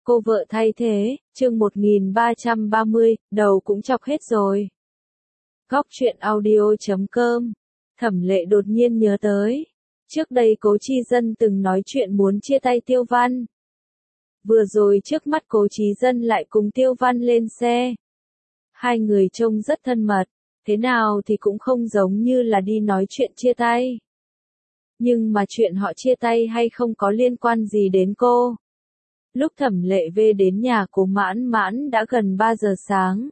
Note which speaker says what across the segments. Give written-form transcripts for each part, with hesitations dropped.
Speaker 1: Cô vợ thay thế, chương 1330, đầu cũng chọc hết rồi. Góc truyện audio.com. Thẩm Lệ đột nhiên nhớ tới. Trước đây Cố Chi Dân từng nói chuyện muốn chia tay Tiêu Văn. Vừa rồi trước mắt Cố Chi Dân lại cùng Tiêu Văn lên xe. Hai người trông rất thân mật, thế nào thì cũng không giống như là đi nói chuyện chia tay. Nhưng mà chuyện họ chia tay hay không có liên quan gì đến cô. Lúc Thẩm Lệ về đến nhà Cố Mãn Mãn đã gần 3 giờ sáng.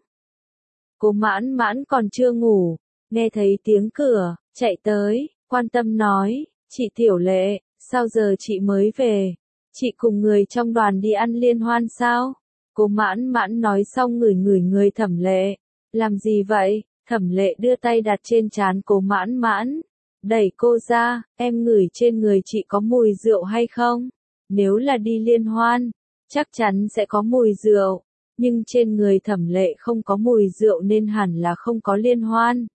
Speaker 1: Cố Mãn Mãn còn chưa ngủ, nghe thấy tiếng cửa, chạy tới, quan tâm nói, chị Tiểu Lệ, sao giờ chị mới về? Chị cùng người trong đoàn đi ăn liên hoan sao? Cố Mãn Mãn nói xong ngửi người Thẩm Lệ. Làm gì vậy? Thẩm Lệ đưa tay đặt trên trán Cố Mãn Mãn. Đẩy cô ra, em ngửi trên người chị có mùi rượu hay không? Nếu là đi liên hoan, chắc chắn sẽ có mùi rượu. Nhưng trên người Thẩm Lệ không có mùi rượu nên hẳn là không có liên hoan.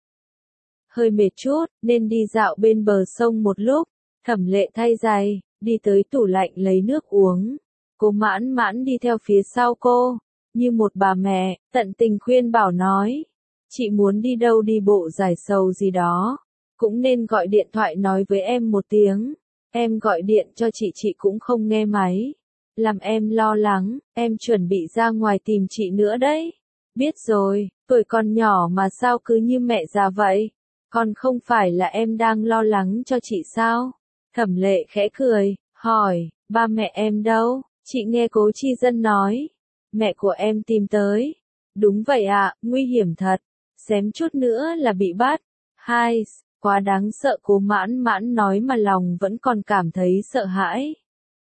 Speaker 1: Hơi mệt chút, nên đi dạo bên bờ sông một lúc. Thẩm Lệ thay giày, đi tới tủ lạnh lấy nước uống. Cố Mãn Mãn đi theo phía sau cô, như một bà mẹ, tận tình khuyên bảo nói. Chị muốn đi đâu đi bộ giải sầu gì đó, cũng nên gọi điện thoại nói với em một tiếng. Em gọi điện cho chị cũng không nghe máy. Làm em lo lắng, em chuẩn bị ra ngoài tìm chị nữa đấy. Biết rồi, tuổi còn nhỏ mà sao cứ như mẹ già vậy? Còn không phải là em đang lo lắng cho chị sao? Thẩm Lệ khẽ cười, hỏi, ba mẹ em đâu? Chị nghe Cố Chi Dân nói. Mẹ của em tìm tới. Đúng vậy ạ, nguy hiểm thật. Xém chút nữa là bị bắt. Hai, quá đáng sợ. Cố Mãn Mãn nói mà lòng vẫn còn cảm thấy sợ hãi.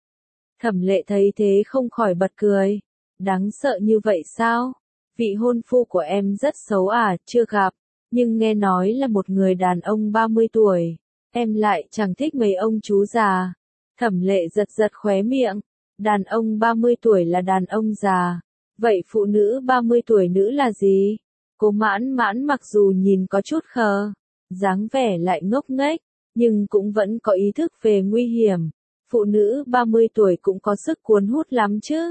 Speaker 1: Thẩm Lệ thấy thế không khỏi bật cười. Đáng sợ như vậy sao? Vị hôn phu của em rất xấu à, chưa gặp. Nhưng nghe nói là một người đàn ông 30 tuổi. Em lại chẳng thích mấy ông chú già. Thẩm Lệ giật khóe miệng. Đàn ông 30 tuổi là đàn ông già. Vậy phụ nữ 30 tuổi nữ là gì? Cố Mãn Mãn mặc dù nhìn có chút khờ, dáng vẻ lại ngốc nghếch, nhưng cũng vẫn có ý thức về nguy hiểm. Phụ nữ 30 tuổi cũng có sức cuốn hút lắm chứ.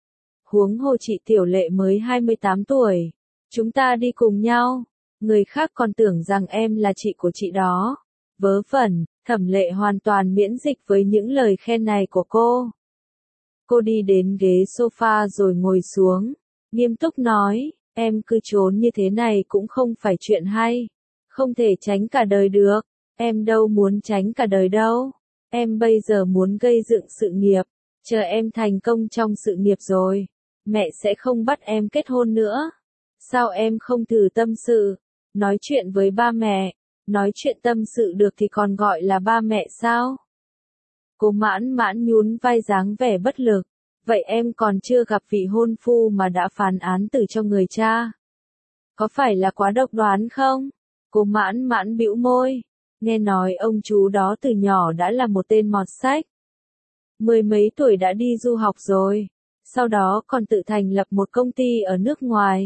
Speaker 1: Huống hồ chị Tiểu Lệ mới 28 tuổi. Chúng ta đi cùng nhau. Người khác còn tưởng rằng em là chị của chị đó. Vớ vẩn, Thẩm Lệ hoàn toàn miễn dịch với những lời khen này của cô. Cô đi đến ghế sofa rồi ngồi xuống. Nghiêm túc nói, em cứ trốn như thế này cũng không phải chuyện hay. Không thể tránh cả đời được. Em đâu muốn tránh cả đời đâu. Em bây giờ muốn gây dựng sự nghiệp. Chờ em thành công trong sự nghiệp rồi, mẹ sẽ không bắt em kết hôn nữa. Sao em không thử tâm sự? Nói chuyện với ba mẹ. Nói chuyện tâm sự được thì còn gọi là ba mẹ sao? Cố Mãn Mãn nhún vai dáng vẻ bất lực. Vậy em còn chưa gặp vị hôn phu mà đã phán án tử cho người cha. Có phải là quá độc đoán không? Cố Mãn Mãn bĩu môi. Nghe nói ông chú đó từ nhỏ đã là một tên mọt sách. 10 mấy tuổi đã đi du học rồi. Sau đó còn tự thành lập một công ty ở nước ngoài.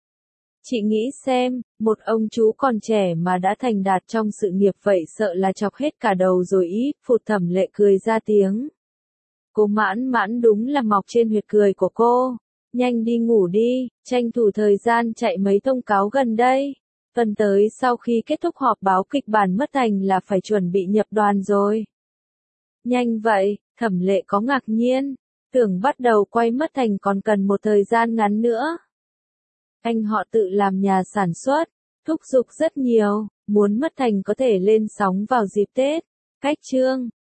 Speaker 1: Chị nghĩ xem, một ông chú còn trẻ mà đã thành đạt trong sự nghiệp vậy sợ là chọc hết cả đầu rồi ý. Phụt. Thẩm Lệ cười ra tiếng. Cố Mãn Mãn đúng là mọc trên huyệt cười của cô. Nhanh đi ngủ đi, tranh thủ thời gian chạy mấy thông cáo gần đây. Tuần tới sau khi kết thúc họp báo kịch bản Mất Thành là phải chuẩn bị nhập đoàn rồi. Nhanh vậy, Thẩm Lệ có ngạc nhiên. Tưởng bắt đầu quay Mất Thành còn cần một thời gian ngắn nữa. Anh họ tự làm nhà sản xuất, thúc giục rất nhiều, muốn Mất Thành có thể lên sóng vào dịp Tết. Cách chương